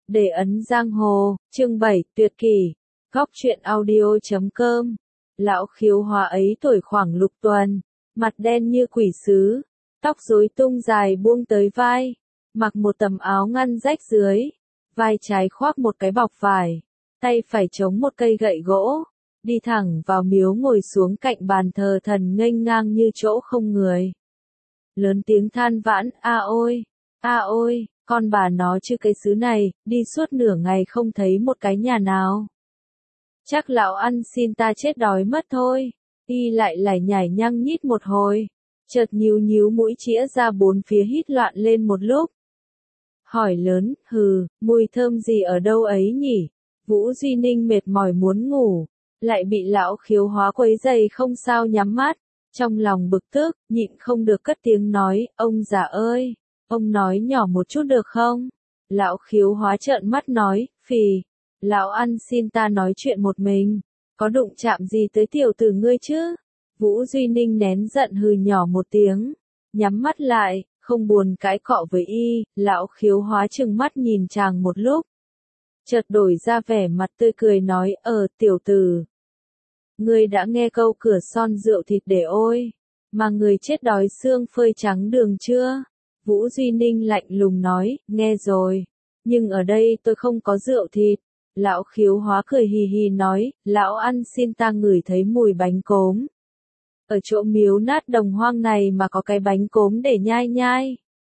Để ấn giang hồ, chương 7, tuyệt kỷ. Góc truyện audio.com. Lão Khiếu Hóa ấy tuổi khoảng lục tuần, mặt đen như quỷ sứ, tóc rối tung dài buông tới vai, mặc một tấm áo ngăn rách dưới, vai trái khoác một cái bọc vải, tay phải chống một cây gậy gỗ, đi thẳng vào miếu ngồi xuống cạnh bàn thờ thần nghênh ngang như chỗ không người. Lớn tiếng than vãn, a ôi, con bà nó chứ cái xứ này, đi suốt nửa ngày không thấy một cái nhà nào. Chắc lão ăn xin ta chết đói mất thôi. Y lại lải nhải nhăng nhít một hồi, chợt nhíu mũi chĩa ra bốn phía hít loạn lên một lúc. Hỏi lớn, mùi thơm gì ở đâu ấy nhỉ? Vũ Duy Ninh mệt mỏi muốn ngủ, lại bị lão Khiếu Hóa quấy rầy không sao nhắm mắt, trong lòng bực tức, nhịn không được cất tiếng nói, ông già ơi, ông nói nhỏ một chút được không? Lão Khiếu Hóa trợn mắt nói, phì, lão ăn xin ta nói chuyện một mình, có đụng chạm gì tới tiểu tử ngươi chứ? Vũ Duy Ninh nén giận hừ nhỏ một tiếng, nhắm mắt lại, không buồn cãi cọ với y. Lão Khiếu Hóa trừng mắt nhìn chàng một lúc, chợt đổi ra vẻ mặt tươi cười nói, tiểu tử, ngươi đã nghe câu cửa son rượu thịt để ôi, mà người chết đói xương phơi trắng đường chưa? Vũ Duy Ninh lạnh lùng nói, nghe rồi, nhưng ở đây tôi không có rượu thịt. Lão Khiếu Hóa cười hì hì nói, lão ăn xin ta ngửi thấy mùi bánh cốm. Ở chỗ miếu nát đồng hoang này mà có cái bánh cốm để nhai,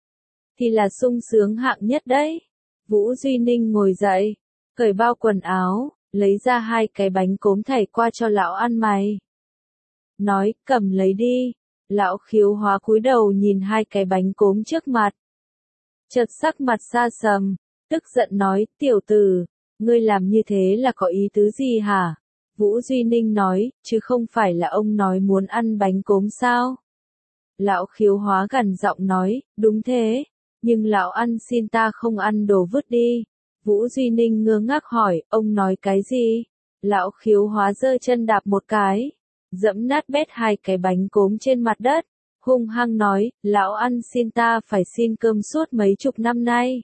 thì là sung sướng hạng nhất đấy. Vũ Duy Ninh ngồi dậy, cởi bao quần áo, lấy ra hai cái bánh cốm thảy qua cho lão ăn mày. Nói, cầm lấy đi. Lão Khiếu Hóa cúi đầu nhìn hai cái bánh cốm trước mặt. Chợt sắc mặt xa sầm, tức giận nói, tiểu tử, ngươi làm như thế là có ý tứ gì hả? Vũ Duy Ninh nói, chứ không phải là ông nói muốn ăn bánh cốm sao? Lão Khiếu Hóa gằn giọng nói, đúng thế, nhưng lão ăn xin ta không ăn đồ vứt đi. Vũ Duy Ninh ngơ ngác hỏi, ông nói cái gì? Lão Khiếu Hóa giơ chân đạp một cái, dẫm nát bét hai cái bánh cốm trên mặt đất, hung hăng nói, lão ăn xin ta phải xin cơm suốt mấy chục năm nay.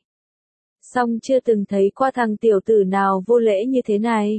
Song chưa từng thấy qua thằng tiểu tử nào vô lễ như thế này.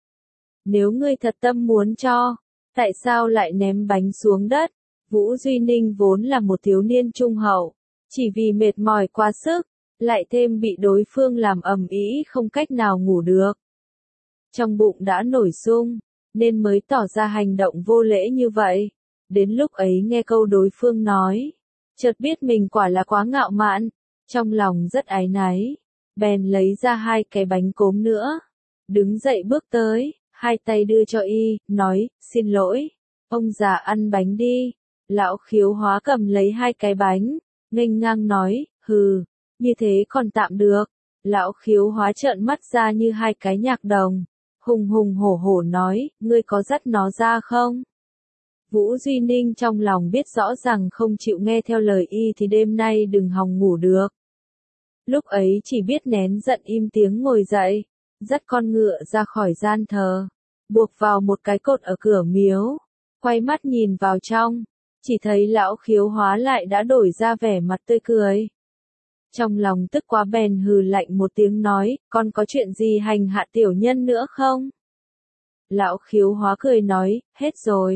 Nếu ngươi thật tâm muốn cho, tại sao lại ném bánh xuống đất? Vũ Duy Ninh vốn là một thiếu niên trung hậu, chỉ vì mệt mỏi quá sức, lại thêm bị đối phương làm ầm ĩ không cách nào ngủ được. Trong bụng đã nổi sung, nên mới tỏ ra hành động vô lễ như vậy. Đến lúc ấy nghe câu đối phương nói, chợt biết mình quả là quá ngạo mạn, trong lòng rất áy náy, bèn lấy ra hai cái bánh cốm nữa, đứng dậy bước tới, hai tay đưa cho y, nói, xin lỗi, ông già ăn bánh đi. Lão Khiếu Hóa cầm lấy hai cái bánh, nghênh ngang nói, như thế còn tạm được. Lão Khiếu Hóa trợn mắt ra như hai cái nhạc đồng, hùng hổ nói, ngươi có dắt nó ra không? Vũ Duy Ninh trong lòng biết rõ rằng không chịu nghe theo lời y thì đêm nay đừng hòng ngủ được. Lúc ấy chỉ biết nén giận im tiếng ngồi dậy, dắt con ngựa ra khỏi gian thờ, buộc vào một cái cột ở cửa miếu, quay mắt nhìn vào trong, chỉ thấy lão Khiếu Hóa lại đã đổi ra vẻ mặt tươi cười. Trong lòng tức quá bèn hừ lạnh một tiếng nói, con có chuyện gì hành hạ tiểu nhân nữa không? Lão Khiếu Hóa cười nói, hết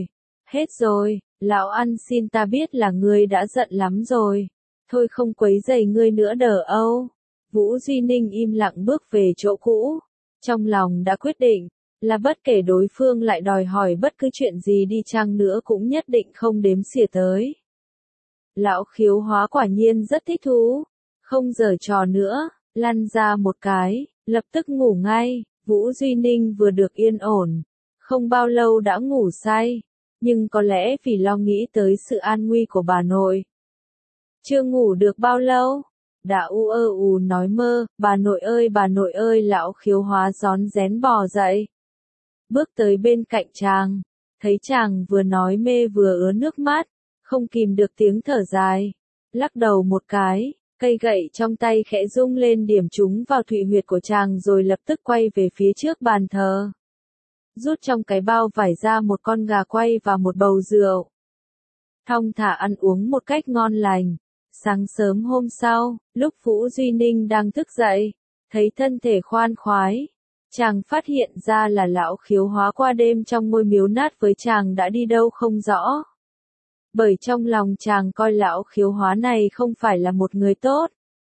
rồi, lão ăn xin ta biết là ngươi đã giận lắm rồi, thôi không quấy rầy ngươi nữa đờ âu. Vũ Duy Ninh im lặng bước về chỗ cũ, trong lòng đã quyết định, là bất kể đối phương lại đòi hỏi bất cứ chuyện gì đi chăng nữa cũng nhất định không đếm xỉa tới. Lão Khiếu Hóa quả nhiên rất thích thú, không giở trò nữa, lăn ra một cái, lập tức ngủ ngay. Vũ Duy Ninh vừa được yên ổn, không bao lâu đã ngủ say, nhưng có lẽ vì lo nghĩ tới sự an nguy của bà nội. Chưa ngủ được bao lâu, đã nói mơ, bà nội ơi, lão Khiếu Hóa rón rén bò dậy. Bước tới bên cạnh chàng, thấy chàng vừa nói mê vừa ứa nước mắt, không kìm được tiếng thở dài, lắc đầu một cái, cây gậy trong tay khẽ rung lên điểm trúng vào thụy huyệt của chàng rồi lập tức quay về phía trước bàn thờ. Rút trong cái bao vải ra một con gà quay và một bầu rượu. Thong thả ăn uống một cách ngon lành. Sáng sớm hôm sau, lúc Vũ Duy Ninh đang thức dậy, Thấy thân thể khoan khoái, chàng phát hiện ra là lão Khiếu Hóa qua đêm trong ngôi miếu nát với chàng đã đi đâu không rõ. Bởi trong lòng chàng coi lão Khiếu Hóa này không phải là một người tốt.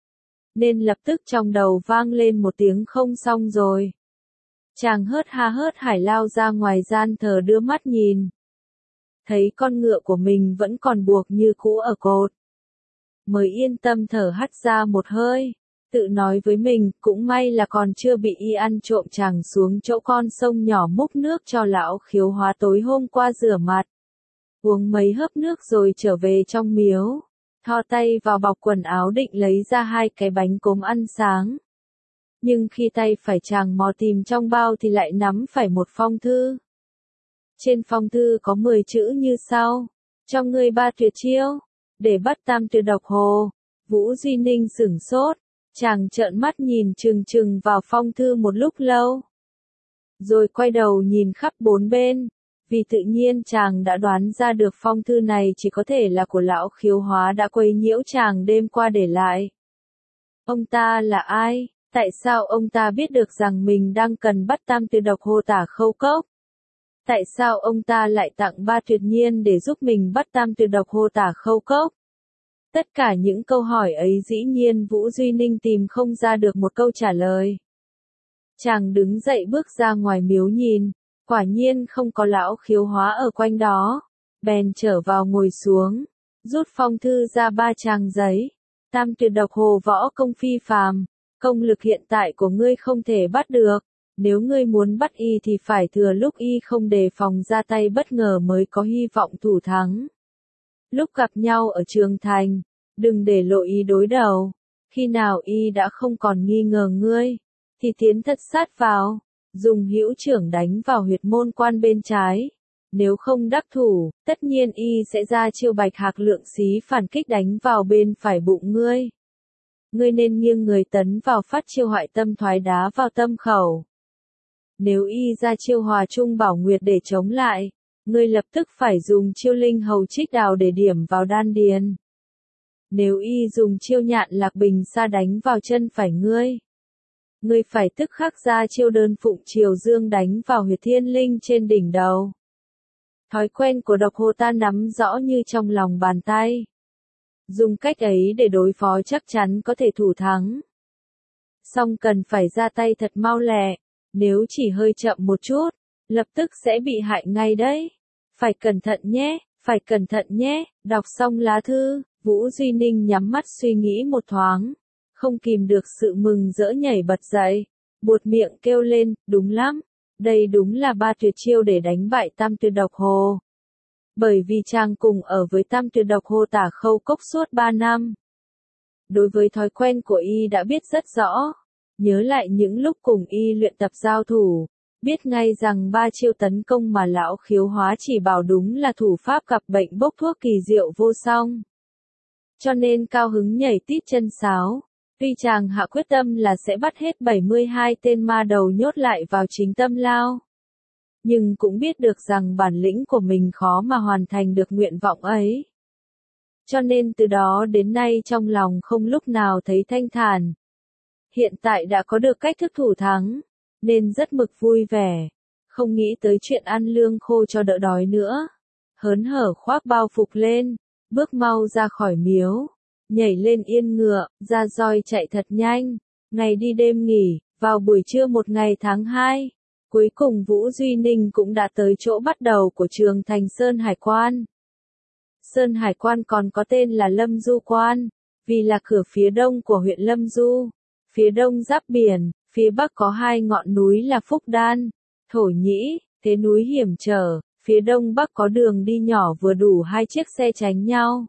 Nên lập tức trong đầu vang lên một tiếng không xong rồi. Chàng hớt ha hớt hải lao ra ngoài gian thờ đưa mắt nhìn. Thấy con ngựa của mình vẫn còn buộc như cũ ở cột. Mới yên tâm thở hắt ra một hơi. Tự nói với mình, cũng may là còn chưa bị y ăn trộm. Chàng xuống chỗ con sông nhỏ múc nước cho lão Khiếu Hóa tối hôm qua rửa mặt. Uống mấy hớp nước rồi trở về trong miếu. Thò tay vào bọc quần áo định lấy ra 2 cái bánh cốm ăn sáng. Nhưng khi tay phải chàng mò tìm trong bao thì lại nắm phải một phong thư. Trên phong thư có 10 chữ như sau. Cho ngươi 3 tuyệt chiêu, để bắt tam tuyệt độc hồ. Vũ Duy Ninh sửng sốt. Chàng trợn mắt nhìn chừng chừng vào phong thư một lúc lâu. Rồi quay đầu nhìn khắp 4 bên. Vì tự nhiên chàng đã đoán ra được phong thư này chỉ có thể là của lão Khiếu Hóa đã quấy nhiễu chàng đêm qua để lại. Ông ta là ai? Tại sao ông ta biết được rằng mình đang cần bắt tam tuyệt độc hồ Tả Khâu Cốc? Tại sao ông ta lại tặng 3 tuyệt nhiên để giúp mình bắt tam tuyệt độc hồ Tả Khâu Cốc? Tất cả những câu hỏi ấy dĩ nhiên Vũ Duy Ninh tìm không ra được một câu trả lời. Chàng đứng dậy bước ra ngoài miếu nhìn, quả nhiên không có lão Khiếu Hóa ở quanh đó. Bèn trở vào ngồi xuống, rút phong thư ra 3 trang giấy. Tam tuyệt độc hồ võ công phi phàm, công lực hiện tại của ngươi không thể bắt được. Nếu ngươi muốn bắt y thì phải thừa lúc y không đề phòng ra tay bất ngờ mới có hy vọng thủ thắng. Lúc gặp nhau ở trường thành, đừng để lộ ý đối đầu. Khi nào y đã không còn nghi ngờ ngươi, thì tiến thật sát vào, dùng hữu trưởng đánh vào huyệt môn quan bên trái. Nếu không đắc thủ, tất nhiên y sẽ ra chiêu bạch hạc lượng xí phản kích đánh vào bên phải bụng ngươi. Ngươi nên nghiêng người tấn vào phát chiêu hoại tâm thoái đá vào tâm khẩu. Nếu y ra chiêu hòa trung bảo nguyệt để chống lại, ngươi lập tức phải dùng chiêu linh hầu trích đào để điểm vào đan điền. Nếu y dùng chiêu nhạn lạc bình sa đánh vào chân phải ngươi, ngươi phải tức khắc ra chiêu đơn phụng triều dương đánh vào huyệt thiên linh trên đỉnh đầu. Thói quen của độc hồ ta nắm rõ như trong lòng bàn tay. Dùng cách ấy để đối phó chắc chắn có thể thủ thắng. Song cần phải ra tay thật mau lẹ, nếu chỉ hơi chậm một chút, lập tức sẽ bị hại ngay đấy. Phải cẩn thận nhé, phải cẩn thận nhé. Đọc xong lá thư, Vũ Duy Ninh nhắm mắt suy nghĩ một thoáng, không kìm được sự mừng rỡ nhảy bật dậy, buột miệng kêu lên, đúng lắm, đây đúng là 3 tuyệt chiêu để đánh bại tam tuyệt độc hồ. Bởi vì chàng cùng ở với tam tuyệt độc hồ Tả Khâu Cốc suốt 3 năm. Đối với thói quen của y đã biết rất rõ, nhớ lại những lúc cùng y luyện tập giao thủ, biết ngay rằng 3 chiêu tấn công mà lão Khiếu Hóa chỉ bảo đúng là thủ pháp gặp bệnh bốc thuốc kỳ diệu vô song. Cho nên cao hứng nhảy tít chân sáo. Tuy chàng hạ quyết tâm là sẽ bắt hết 72 tên ma đầu nhốt lại vào chính tâm lao, nhưng cũng biết được rằng bản lĩnh của mình khó mà hoàn thành được nguyện vọng ấy. Cho nên từ đó đến nay trong lòng không lúc nào thấy thanh thản. Hiện tại đã có được cách thức thủ thắng, nên rất mực vui vẻ, không nghĩ tới chuyện ăn lương khô cho đỡ đói nữa. Hớn hở khoác bao phục lên, bước mau ra khỏi miếu, nhảy lên yên ngựa, ra roi chạy thật nhanh. Ngày đi đêm nghỉ, vào buổi trưa một ngày tháng 2, cuối cùng Vũ Duy Ninh cũng đã tới chỗ bắt đầu của trường thành Sơn Hải Quan. Sơn Hải Quan còn có tên là Lâm Du Quan, vì là cửa phía đông của huyện Lâm Du. Phía đông giáp biển, phía bắc có 2 ngọn núi là Phúc Đan, Thổ Nhĩ, thế núi hiểm trở, phía đông bắc có đường đi nhỏ vừa đủ 2 chiếc xe tránh nhau.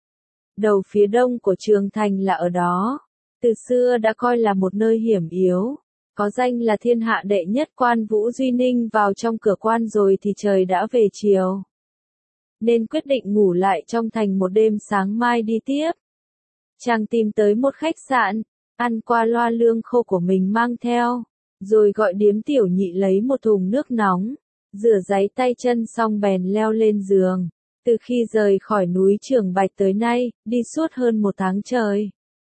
Đầu phía đông của trường thành là ở đó, từ xưa đã coi là một nơi hiểm yếu, có danh là thiên hạ đệ nhất quan. Vũ Duy Ninh vào trong cửa quan rồi thì trời đã về chiều, nên quyết định ngủ lại trong thành một đêm, sáng mai đi tiếp. Chàng tìm tới một khách sạn, ăn qua loa lương khô của mình mang theo, rồi gọi điếm tiểu nhị lấy một thùng nước nóng, rửa ráy tay chân xong bèn leo lên giường. Từ khi rời khỏi núi Trường Bạch tới nay, đi suốt hơn 1 tháng trời.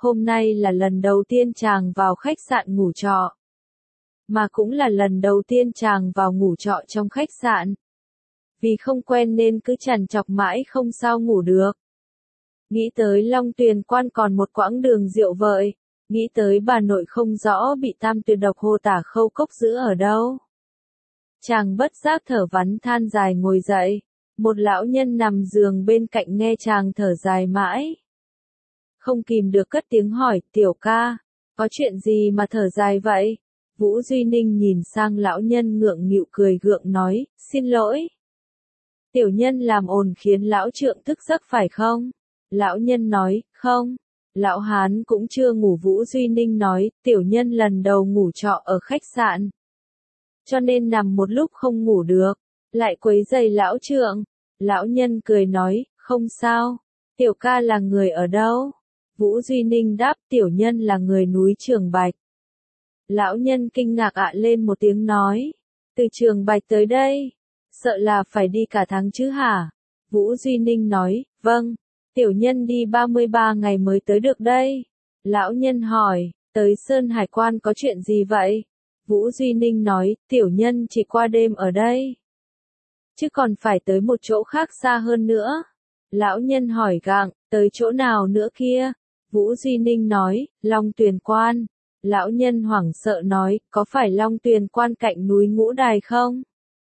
Hôm nay là lần đầu tiên chàng vào khách sạn ngủ trọ. Mà cũng là lần đầu tiên chàng vào ngủ trọ trong khách sạn. Vì không quen nên cứ trằn trọc mãi không sao ngủ được. Nghĩ tới Long Tuyền Quan còn một quãng đường diệu vợi. Nghĩ tới bà nội không rõ bị tam tuyệt độc Hồ Tả Khâu Cốc giữ ở đâu. Chàng bất giác thở vắn than dài ngồi dậy. Một lão nhân nằm giường bên cạnh nghe chàng thở dài mãi. Không kìm được cất tiếng hỏi, tiểu ca, có chuyện gì mà thở dài vậy? Vũ Duy Ninh nhìn sang lão nhân ngượng nghịu cười gượng nói, xin lỗi. Tiểu nhân làm ồn khiến lão trượng thức giấc phải không? Lão nhân nói, không. Lão Hán cũng chưa ngủ. Vũ Duy Ninh nói, tiểu nhân lần đầu ngủ trọ ở khách sạn. Cho nên nằm một lúc không ngủ được, lại quấy rầy lão trượng. Lão nhân cười nói, không sao. Tiểu ca là người ở đâu? Vũ Duy Ninh đáp, tiểu nhân là người núi Trường Bạch. Lão nhân kinh ngạc ạ lên một tiếng nói, từ Trường Bạch tới đây, sợ là phải đi cả tháng chứ hả? Vũ Duy Ninh nói, vâng, tiểu nhân đi 33 ngày mới tới được đây. Lão nhân hỏi, tới Sơn Hải Quan có chuyện gì vậy? Vũ Duy Ninh nói, tiểu nhân chỉ qua đêm ở đây. Chứ còn phải tới một chỗ khác xa hơn nữa. Lão nhân hỏi gặng, tới chỗ nào nữa kia? Vũ Duy Ninh nói, Long Tuyền Quan. Lão nhân hoảng sợ nói, có phải Long Tuyền Quan cạnh núi Ngũ Đài không?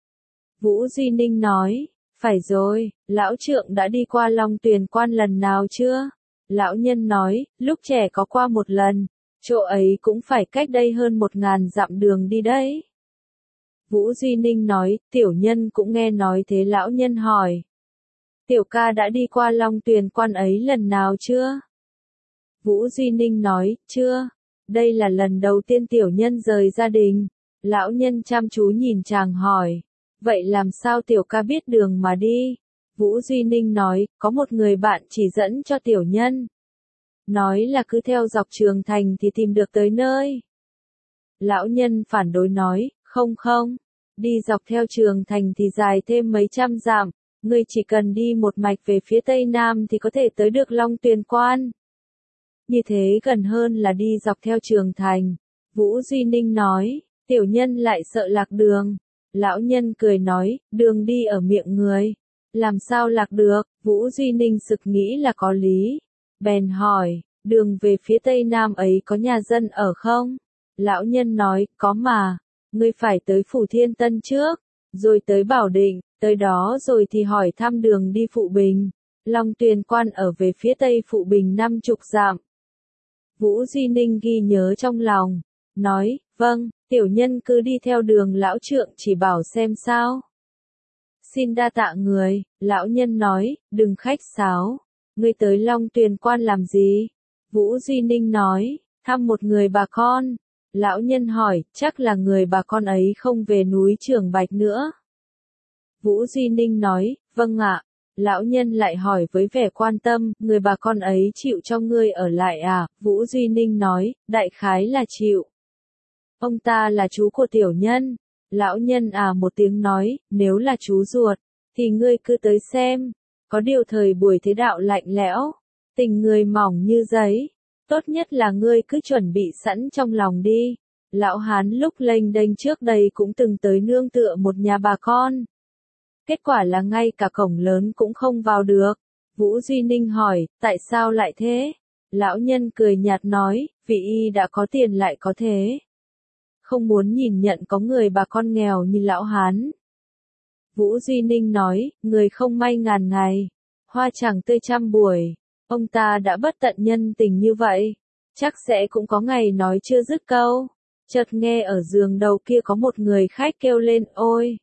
Vũ Duy Ninh nói, phải rồi, lão trượng đã đi qua Long Tuyền Quan lần nào chưa? Lão nhân nói, lúc trẻ có qua một lần, chỗ ấy cũng phải cách đây hơn 1000 dặm đường đi đấy. Vũ Duy Ninh nói, tiểu nhân cũng nghe nói thế. Lão nhân hỏi, tiểu ca đã đi qua Long Tuyền Quan ấy lần nào chưa? Vũ Duy Ninh nói, chưa, đây là lần đầu tiên tiểu nhân rời gia đình. Lão nhân chăm chú nhìn chàng hỏi, vậy làm sao tiểu ca biết đường mà đi? Vũ Duy Ninh nói, có một người bạn chỉ dẫn cho tiểu nhân. Nói là cứ theo dọc Trường Thành thì tìm được tới nơi. Lão nhân phản đối nói, không, đi dọc theo Trường Thành thì dài thêm mấy trăm dặm, ngươi chỉ cần đi một mạch về phía tây nam thì có thể tới được Long Tuyền Quan. Như thế gần hơn là đi dọc theo Trường Thành. Vũ Duy Ninh nói, tiểu nhân lại sợ lạc đường. Lão nhân cười nói, đường đi ở miệng người, làm sao lạc được? Vũ Duy Ninh sực nghĩ là có lý. Bèn hỏi, đường về phía tây nam ấy có nhà dân ở không? Lão nhân nói, có mà, ngươi phải tới Phủ Thiên Tân trước, rồi tới Bảo Định, tới đó rồi thì hỏi thăm đường đi Phụ Bình. Long Tuyền Quan ở về phía tây Phụ Bình 50 dặm. Vũ Duy Ninh ghi nhớ trong lòng, nói, vâng, tiểu nhân cứ đi theo đường lão trượng chỉ bảo xem sao. Xin đa tạ người. Lão nhân nói, đừng khách sáo, ngươi tới Long Tuyền Quan làm gì? Vũ Duy Ninh nói, thăm một người bà con. Lão nhân hỏi, chắc là người bà con ấy không về núi Trường Bạch nữa. Vũ Duy Ninh nói, vâng ạ. Lão nhân lại hỏi với vẻ quan tâm, người bà con ấy chịu cho ngươi ở lại à? Vũ Duy Ninh nói, đại khái là chịu. Ông ta là chú của tiểu nhân. Lão nhân một tiếng nói, nếu là chú ruột, thì ngươi cứ tới xem. Có điều thời buổi thế đạo lạnh lẽo, tình người mỏng như giấy. Tốt nhất là ngươi cứ chuẩn bị sẵn trong lòng đi. Lão Hán lúc lênh đênh trước đây cũng từng tới nương tựa một nhà bà con. Kết quả là ngay cả cổng lớn cũng không vào được. Vũ Duy Ninh hỏi, tại sao lại thế? Lão nhân cười nhạt nói, vì y đã có tiền lại có thế. Không muốn nhìn nhận có người bà con nghèo như lão Hán. Vũ Duy Ninh nói, người không may ngàn ngày, hoa chẳng tươi trăm buổi. Ông ta đã bất tận nhân tình như vậy, chắc sẽ cũng có ngày nói chưa dứt câu. Chợt nghe ở giường đầu kia có một người khách kêu lên, ôi!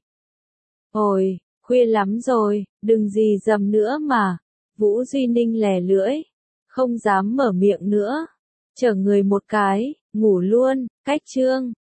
Ôi, khuya lắm rồi, đừng gì dầm nữa mà. Vũ Duy Ninh lè lưỡi, không dám mở miệng nữa. Chở người một cái, ngủ luôn. Cách chương